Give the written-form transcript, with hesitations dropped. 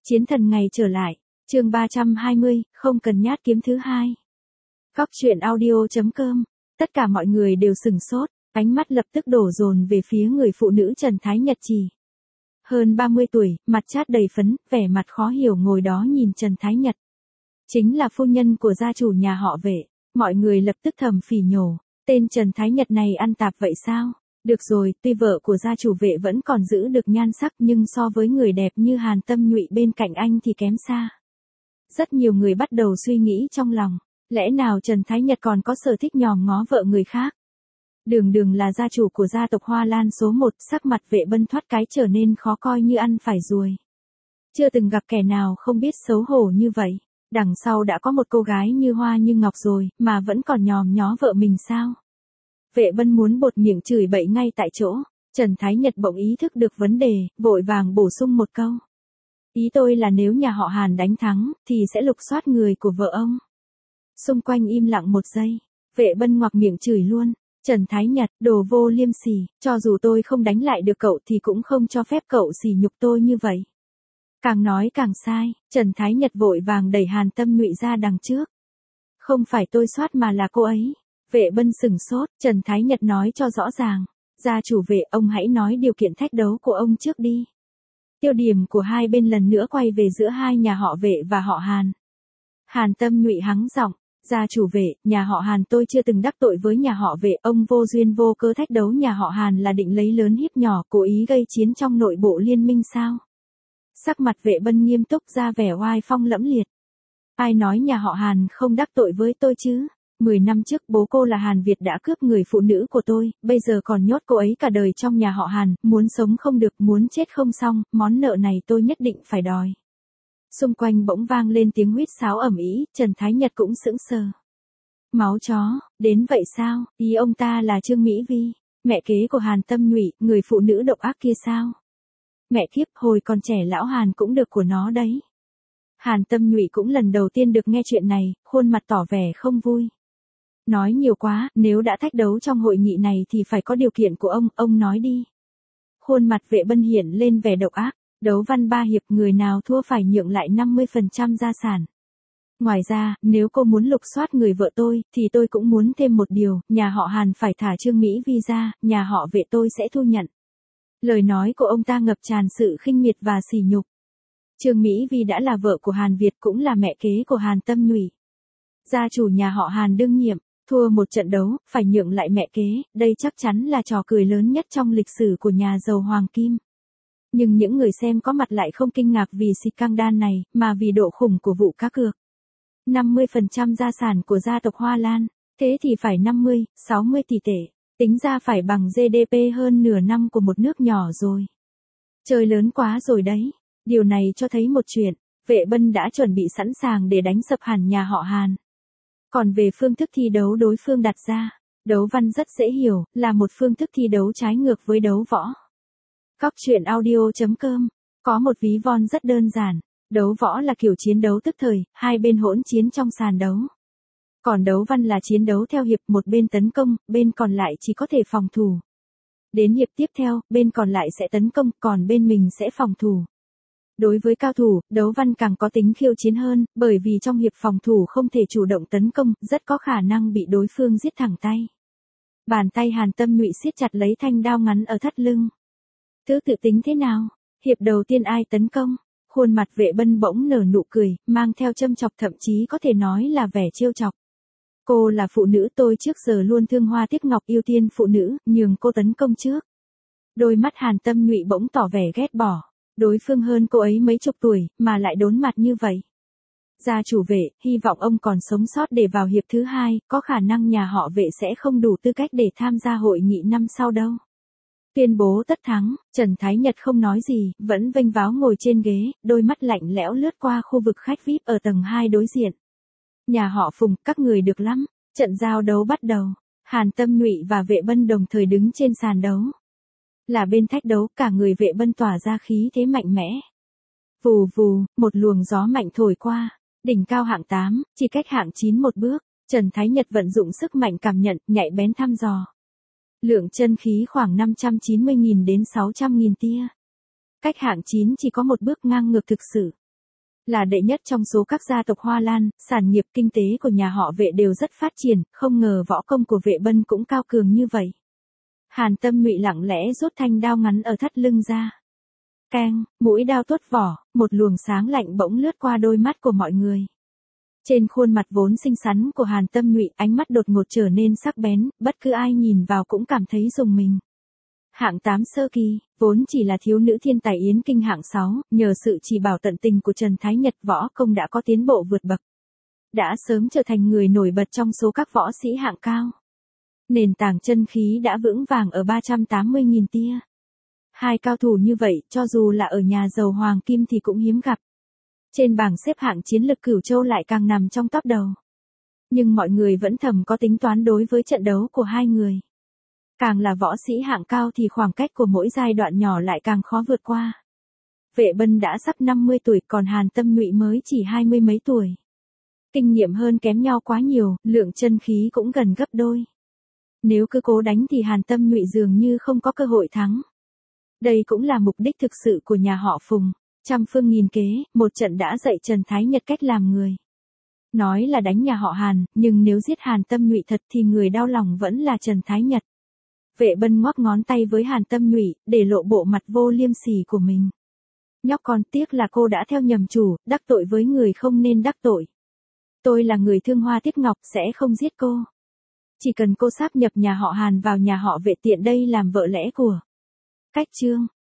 Chiến thần ngày trở lại, chương 320, không cần nhát kiếm thứ hai. Góc truyện audio.com, tất cả mọi người đều sửng sốt, ánh mắt lập tức đổ dồn về phía người phụ nữ Trần Thái Nhật Trì. Hơn 30 tuổi, mặt chát đầy phấn, vẻ mặt khó hiểu ngồi đó nhìn Trần Thái Nhật. Chính là phu nhân của gia chủ nhà họ Vệ, mọi người lập tức thầm phỉ nhổ, tên Trần Thái Nhật này ăn tạp vậy sao? Được rồi, tuy vợ của gia chủ Vệ vẫn còn giữ được nhan sắc nhưng so với người đẹp như Hàn Tâm Nhụy bên cạnh anh thì kém xa. Rất nhiều người bắt đầu suy nghĩ trong lòng, lẽ nào Trần Thái Nhật còn có sở thích nhòm ngó vợ người khác? Đường Đường là gia chủ của gia tộc Hoa Lan số 1, sắc mặt Vệ Bân thoát cái trở nên khó coi như ăn phải ruồi. Chưa từng gặp kẻ nào không biết xấu hổ như vậy. Đằng sau đã có một cô gái như hoa như ngọc rồi, mà vẫn còn nhòm nhó vợ mình sao? Vệ Bân muốn bột miệng chửi bậy ngay tại chỗ, Trần Thái Nhật bỗng ý thức được vấn đề, vội vàng bổ sung một câu. Ý tôi là nếu nhà họ Hàn đánh thắng, thì sẽ lục soát người của vợ ông. Xung quanh im lặng một giây, Vệ Bân ngoặc miệng chửi luôn. Trần Thái Nhật, đồ vô liêm sỉ, cho dù tôi không đánh lại được cậu thì cũng không cho phép cậu sỉ nhục tôi như vậy. Càng nói càng sai, Trần Thái Nhật vội vàng đẩy Hàn Tâm Nhụy ra đằng trước. Không phải tôi soát mà là cô ấy. Vệ Bân sửng sốt, Trần Thái Nhật nói cho rõ ràng. Gia chủ Vệ, ông hãy nói điều kiện thách đấu của ông trước đi. Tiêu điểm của hai bên lần nữa quay về giữa hai nhà họ Vệ và họ Hàn. Hàn Tâm Nhụy hắng giọng, gia chủ Vệ, nhà họ Hàn tôi chưa từng đắc tội với nhà họ Vệ, ông vô duyên vô cớ thách đấu nhà họ Hàn là định lấy lớn hiếp nhỏ, cố ý gây chiến trong nội bộ liên minh sao? Sắc mặt Vệ Bân nghiêm túc ra vẻ oai phong lẫm liệt. Ai nói nhà họ Hàn không đắc tội với tôi chứ? 10 năm trước bố cô là Hàn Việt đã cướp người phụ nữ của tôi, bây giờ còn nhốt cô ấy cả đời trong nhà họ Hàn, muốn sống không được, muốn chết không xong, món nợ này tôi nhất định phải đòi. Xung quanh bỗng vang lên tiếng huýt sáo ầm ĩ, Trần Thái Nhật cũng sững sờ. Máu chó, đến vậy sao? Ý ông ta là Trương Mỹ Vi, mẹ kế của Hàn Tâm Nhụy, người phụ nữ độc ác kia sao? Mẹ kiếp, hồi còn trẻ lão Hàn cũng được của nó đấy. Hàn Tâm Nhụy cũng lần đầu tiên được nghe chuyện này, khuôn mặt tỏ vẻ không vui. Nói nhiều quá, nếu đã thách đấu trong hội nghị này thì phải có điều kiện của ông nói đi. Khuôn mặt Vệ Bân hiện lên vẻ độc ác, đấu văn 3 hiệp người nào thua phải nhượng lại 50% gia sản. Ngoài ra, nếu cô muốn lục soát người vợ tôi, thì tôi cũng muốn thêm một điều, nhà họ Hàn phải thả Trương Mỹ Vi ra, nhà họ Vệ tôi sẽ thu nhận. Lời nói của ông ta ngập tràn sự khinh miệt và sỉ nhục. Trương Mỹ Vi đã là vợ của Hàn Việt cũng là mẹ kế của Hàn Tâm Nhụy. Gia chủ nhà họ Hàn đương nhiệm, thua một trận đấu, phải nhượng lại mẹ kế, đây chắc chắn là trò cười lớn nhất trong lịch sử của nhà giàu Hoàng Kim. Nhưng những người xem có mặt lại không kinh ngạc vì scandal này, mà vì độ khủng của vụ cá cược. 50% gia sản của gia tộc Hoa Lan, thế thì phải 50, 60 tỷ tệ. Tính ra phải bằng GDP hơn nửa năm của một nước nhỏ rồi. Chơi lớn quá rồi đấy. Điều này cho thấy một chuyện, Vệ Bân đã chuẩn bị sẵn sàng để đánh sập hẳn nhà họ Hàn. Còn về phương thức thi đấu đối phương đặt ra, đấu văn rất dễ hiểu, là một phương thức thi đấu trái ngược với đấu võ. Góc truyện audio.com, có một ví von rất đơn giản, đấu võ là kiểu chiến đấu tức thời, hai bên hỗn chiến trong sàn đấu. Còn đấu văn là chiến đấu theo hiệp, một bên tấn công, bên còn lại chỉ có thể phòng thủ. Đến hiệp tiếp theo, bên còn lại sẽ tấn công, còn bên mình sẽ phòng thủ. Đối với cao thủ, đấu văn càng có tính khiêu chiến hơn, bởi vì trong hiệp phòng thủ không thể chủ động tấn công, rất có khả năng bị đối phương giết thẳng tay. Bàn tay Hàn Tâm Nhụy siết chặt lấy thanh đao ngắn ở thắt lưng. Thứ tự tính thế nào? Hiệp đầu tiên ai tấn công? Khuôn mặt Vệ Bân bỗng nở nụ cười, mang theo châm chọc, thậm chí có thể nói là vẻ trêu chọc. Cô là phụ nữ, tôi trước giờ luôn thương hoa tiếc ngọc, ưu tiên phụ nữ, nhường cô tấn công trước. Đôi mắt Hàn Tâm Nhụy bỗng tỏ vẻ ghét bỏ. Đối phương hơn cô ấy mấy chục tuổi, mà lại đốn mặt như vậy. Gia chủ Vệ, hy vọng ông còn sống sót để vào hiệp thứ hai, có khả năng nhà họ Vệ sẽ không đủ tư cách để tham gia hội nghị năm sau đâu. Tuyên bố tất thắng, Trần Thái Nhật không nói gì, vẫn vênh váo ngồi trên ghế, đôi mắt lạnh lẽo lướt qua khu vực khách VIP ở tầng 2 đối diện. Nhà họ Phùng, các người được lắm. Trận giao đấu bắt đầu. Hàn Tâm Nhụy và Vệ Bân đồng thời đứng trên sàn đấu. Là bên thách đấu, cả người Vệ Bân tỏa ra khí thế mạnh mẽ. Vù vù, một luồng gió mạnh thổi qua. Đỉnh cao hạng 8, chỉ cách hạng 9 một bước. Trần Thái Nhật vận dụng sức mạnh cảm nhận, nhạy bén thăm dò. Lượng chân khí khoảng 590.000 đến 600.000 tia. Cách hạng 9 chỉ có một bước ngang ngược thực sự. Là đệ nhất trong số các gia tộc Hoa Lan, sản nghiệp kinh tế của nhà họ Vệ đều rất phát triển, không ngờ võ công của Vệ Bân cũng cao cường như vậy. Hàn Tâm Ngụy lặng lẽ rút thanh đao ngắn ở thắt lưng ra. Keng, mũi đao tuốt vỏ, một luồng sáng lạnh bỗng lướt qua đôi mắt của mọi người. Trên khuôn mặt vốn xinh xắn của Hàn Tâm Ngụy, ánh mắt đột ngột trở nên sắc bén, bất cứ ai nhìn vào cũng cảm thấy rùng mình. Hạng 8 sơ kỳ, vốn chỉ là thiếu nữ thiên tài yến kinh hạng 6, nhờ sự chỉ bảo tận tình của Trần Thái Nhật, võ công đã có tiến bộ vượt bậc. Đã sớm trở thành người nổi bật trong số các võ sĩ hạng cao. Nền tảng chân khí đã vững vàng ở 380.000 tia. Hai cao thủ như vậy, cho dù là ở nhà giàu hoàng kim thì cũng hiếm gặp. Trên bảng xếp hạng chiến lực Cửu Châu lại càng nằm trong top đầu. Nhưng mọi người vẫn thầm có tính toán đối với trận đấu của hai người. Càng là võ sĩ hạng cao thì khoảng cách của mỗi giai đoạn nhỏ lại càng khó vượt qua. Vệ Bân đã sắp 50 tuổi, còn Hàn Tâm Ngụy mới chỉ 20 mấy tuổi. Kinh nghiệm hơn kém nhau quá nhiều, lượng chân khí cũng gần gấp đôi. Nếu cứ cố đánh thì Hàn Tâm Ngụy dường như không có cơ hội thắng. Đây cũng là mục đích thực sự của nhà họ Phùng. Trăm phương nghìn kế, một trận đã dạy Trần Thái Nhật cách làm người. Nói là đánh nhà họ Hàn, nhưng nếu giết Hàn Tâm Ngụy thật thì người đau lòng vẫn là Trần Thái Nhật. Vệ Bân ngoắc ngón tay với Hàn Tâm Ngụy, để lộ bộ mặt vô liêm sỉ của mình. Nhóc con, tiếc là cô đã theo nhầm chủ, đắc tội với người không nên đắc tội. Tôi là người thương hoa tiếc ngọc, sẽ không giết cô. Chỉ cần cô sáp nhập nhà họ Hàn vào nhà họ Vệ, tiện đây làm vợ lẽ của. Cách chương